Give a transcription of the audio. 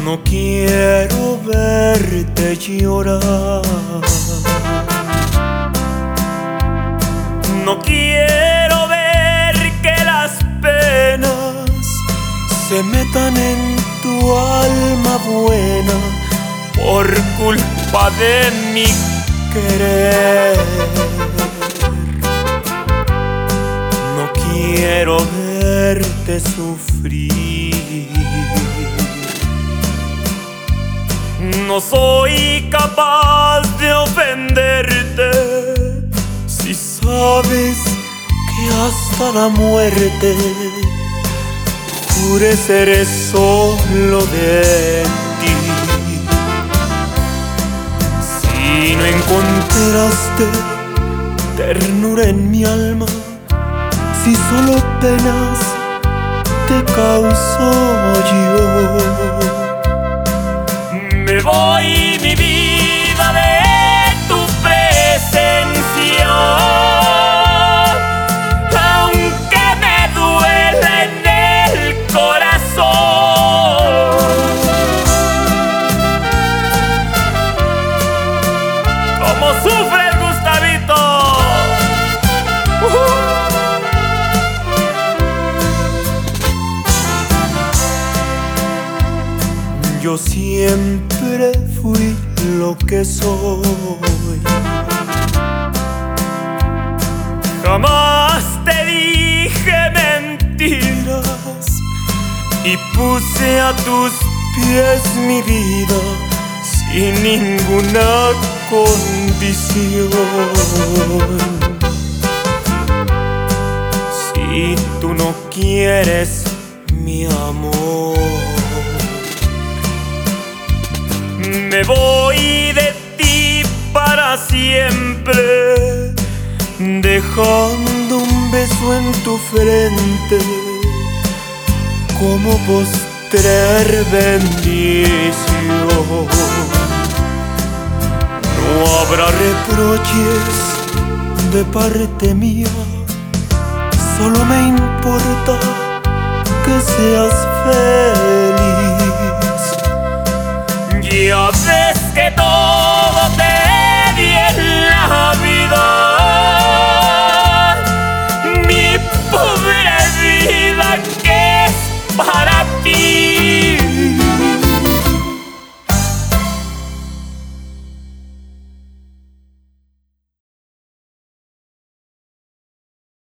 No quiero verte llorar, no quiero ver que las penas se metan en tu alma buena por culpa de mi querer. No quiero verte sufrir. No soy capaz de ofenderte si sabes que hasta la muerte juré ser solo de ti. Si no encontraste ternura en mi alma, si solo penas te causo yo, me voy mi vida de tu presencia, aunque me duele en el corazón. ¿Cómo sufres, Gustavito? Yo siempre fui lo que soy. Jamás te dije mentiras y puse a tus pies mi vida sin ninguna condición. Si tú no quieres mi amor, me voy de ti para siempre, dejando un beso en tu frente como postrer bendición. No habrá reproches de parte mía, solo me importa que seas feliz.